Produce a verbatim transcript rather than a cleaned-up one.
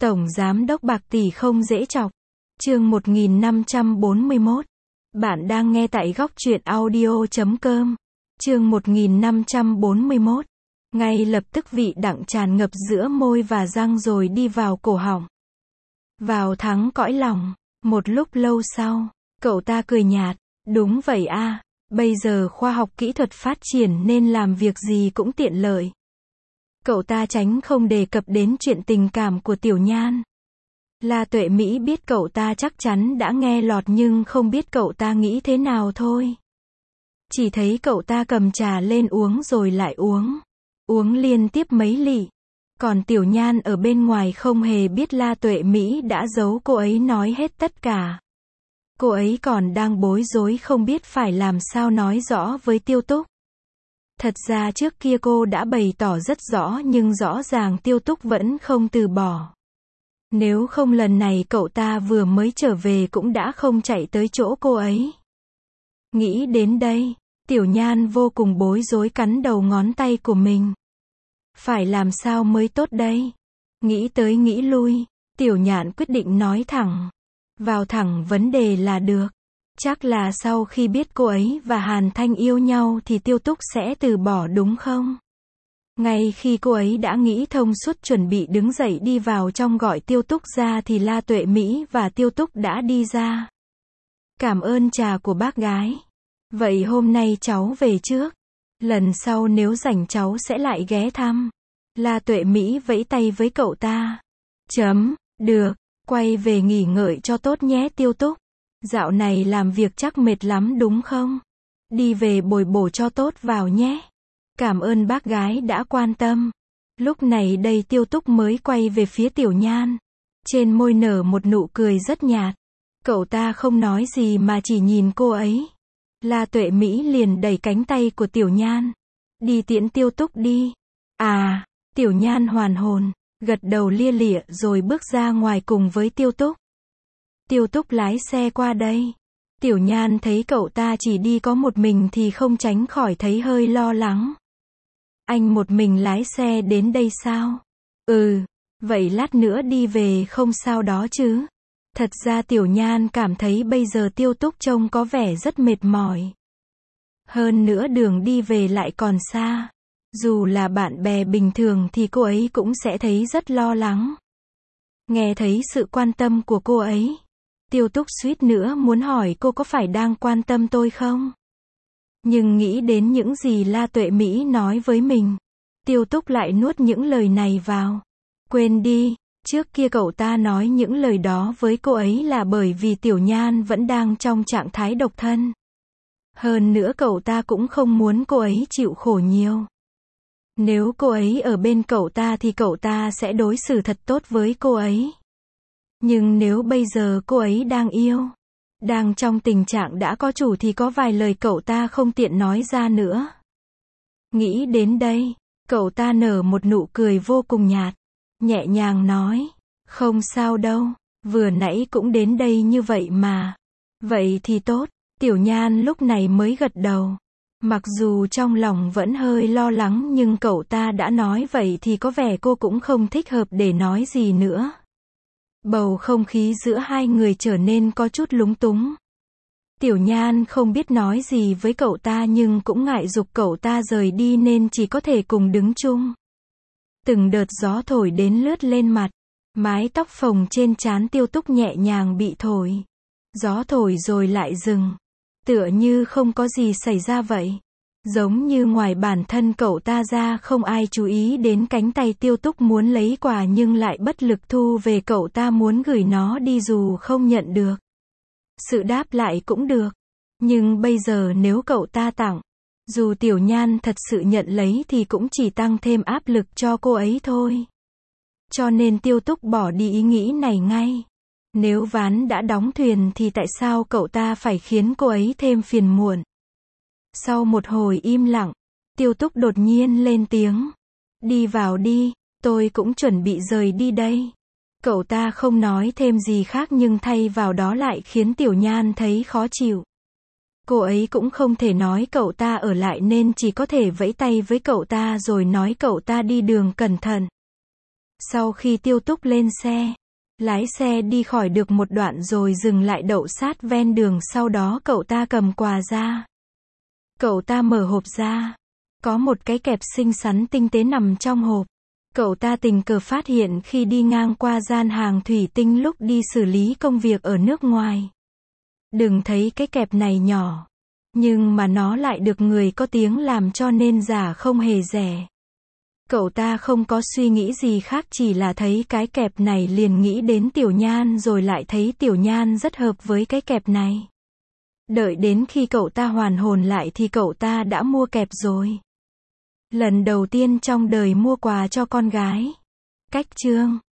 Tổng giám đốc bạc tỷ không dễ chọc. Chương một nghìn năm trăm bốn mươi mốt. Bạn đang nghe tại góc truyện audio chấm com. Chương một nghìn năm trăm bốn mươi mốt. Ngay lập tức vị đắng tràn ngập giữa môi và răng rồi đi vào cổ họng. Vào thắng cõi lòng. Một lúc lâu sau, cậu ta cười nhạt. Đúng vậy a, bây giờ khoa học kỹ thuật phát triển nên làm việc gì cũng tiện lợi. Cậu ta tránh không đề cập đến chuyện tình cảm của Tiểu Nhan. La Tuệ Mỹ biết cậu ta chắc chắn đã nghe lọt nhưng không biết cậu ta nghĩ thế nào thôi. Chỉ thấy cậu ta cầm trà lên uống rồi lại uống. Uống liên tiếp mấy lị. Còn Tiểu Nhan ở bên ngoài không hề biết La Tuệ Mỹ đã giấu cô ấy nói hết tất cả. Cô ấy còn đang bối rối không biết phải làm sao nói rõ với Tiêu Túc. Thật ra trước kia cô đã bày tỏ rất rõ nhưng rõ ràng Tiêu Túc vẫn không từ bỏ. Nếu không lần này cậu ta vừa mới trở về cũng đã không chạy tới chỗ cô ấy. Nghĩ đến đây, Tiểu Nhan vô cùng bối rối cắn đầu ngón tay của mình. Phải làm sao mới tốt đây? Nghĩ tới nghĩ lui, Tiểu Nhạn quyết định nói thẳng. Vào thẳng vấn đề là được. Chắc là sau khi biết cô ấy và Hàn Thanh yêu nhau thì Tiêu Túc sẽ từ bỏ đúng không? Ngay khi cô ấy đã nghĩ thông suốt chuẩn bị đứng dậy đi vào trong gọi Tiêu Túc ra thì La Tuệ Mỹ và Tiêu Túc đã đi ra. Cảm ơn trà của bác gái. Vậy hôm nay cháu về trước. Lần sau nếu rảnh cháu sẽ lại ghé thăm. La Tuệ Mỹ vẫy tay với cậu ta. Chấm, được, quay về nghỉ ngơi cho tốt nhé Tiêu Túc. Dạo này làm việc chắc mệt lắm đúng không? Đi về bồi bổ cho tốt vào nhé. Cảm ơn bác gái đã quan tâm. Lúc này đây Tiêu Túc mới quay về phía Tiểu Nhan. Trên môi nở một nụ cười rất nhạt. Cậu ta không nói gì mà chỉ nhìn cô ấy. La Tuệ Mỹ liền đẩy cánh tay của Tiểu Nhan. Đi tiễn Tiêu Túc đi. À, Tiểu Nhan hoàn hồn, gật đầu lia lịa rồi bước ra ngoài cùng với Tiêu Túc. Tiêu Túc lái xe qua đây. Tiểu Nhan thấy cậu ta chỉ đi có một mình thì không tránh khỏi thấy hơi lo lắng. Anh một mình lái xe đến đây sao? Ừ, vậy lát nữa đi về không sao đó chứ? Thật ra Tiểu Nhan cảm thấy bây giờ Tiêu Túc trông có vẻ rất mệt mỏi. Hơn nữa đường đi về lại còn xa. Dù là bạn bè bình thường thì cô ấy cũng sẽ thấy rất lo lắng. Nghe thấy sự quan tâm của cô ấy, Tiêu Túc suýt nữa muốn hỏi cô có phải đang quan tâm tôi không? Nhưng nghĩ đến những gì La Tuệ Mỹ nói với mình, Tiêu Túc lại nuốt những lời này vào. Quên đi, trước kia cậu ta nói những lời đó với cô ấy là bởi vì Tiểu Nhan vẫn đang trong trạng thái độc thân. Hơn nữa cậu ta cũng không muốn cô ấy chịu khổ nhiều. Nếu cô ấy ở bên cậu ta thì cậu ta sẽ đối xử thật tốt với cô ấy. Nhưng nếu bây giờ cô ấy đang yêu, đang trong tình trạng đã có chủ thì có vài lời cậu ta không tiện nói ra nữa. Nghĩ đến đây, cậu ta nở một nụ cười vô cùng nhạt, nhẹ nhàng nói, không sao đâu, vừa nãy cũng đến đây như vậy mà. Vậy thì tốt, Tiểu Nhan lúc này mới gật đầu. Mặc dù trong lòng vẫn hơi lo lắng nhưng cậu ta đã nói vậy thì có vẻ cô cũng không thích hợp để nói gì nữa. Bầu không khí giữa hai người trở nên có chút lúng túng. Tiểu Nhan không biết nói gì với cậu ta nhưng cũng ngại giục cậu ta rời đi nên chỉ có thể cùng đứng chung. Từng đợt gió thổi đến lướt lên mặt, mái tóc phồng trên trán Tiêu Túc nhẹ nhàng bị thổi. Gió thổi rồi lại dừng, tựa như không có gì xảy ra vậy. Giống như ngoài bản thân cậu ta ra không ai chú ý đến cánh tay Tiêu Túc muốn lấy quà nhưng lại bất lực thu về, cậu ta muốn gửi nó đi dù không nhận được. Sự đáp lại cũng được. Nhưng bây giờ nếu cậu ta tặng, dù Tiểu Nhan thật sự nhận lấy thì cũng chỉ tăng thêm áp lực cho cô ấy thôi. Cho nên Tiêu Túc bỏ đi ý nghĩ này ngay. Nếu ván đã đóng thuyền thì tại sao cậu ta phải khiến cô ấy thêm phiền muộn? Sau một hồi im lặng, Tiêu Túc đột nhiên lên tiếng. Đi vào đi, tôi cũng chuẩn bị rời đi đây. Cậu ta không nói thêm gì khác nhưng thay vào đó lại khiến Tiểu Nhan thấy khó chịu. Cô ấy cũng không thể nói cậu ta ở lại nên chỉ có thể vẫy tay với cậu ta rồi nói cậu ta đi đường cẩn thận. Sau khi Tiêu Túc lên xe, lái xe đi khỏi được một đoạn rồi dừng lại đậu sát ven đường, sau đó cậu ta cầm quà ra. Cậu ta mở hộp ra. Có một cái kẹp xinh xắn tinh tế nằm trong hộp. Cậu ta tình cờ phát hiện khi đi ngang qua gian hàng thủy tinh lúc đi xử lý công việc ở nước ngoài. Đừng thấy cái kẹp này nhỏ, nhưng mà nó lại được người có tiếng làm cho nên giả không hề rẻ. Cậu ta không có suy nghĩ gì khác, chỉ là thấy cái kẹp này liền nghĩ đến Tiểu Nhan, rồi lại thấy Tiểu Nhan rất hợp với cái kẹp này. Đợi đến khi cậu ta hoàn hồn lại thì cậu ta đã mua kẹp rồi. Lần đầu tiên trong đời mua quà cho con gái. Cách chương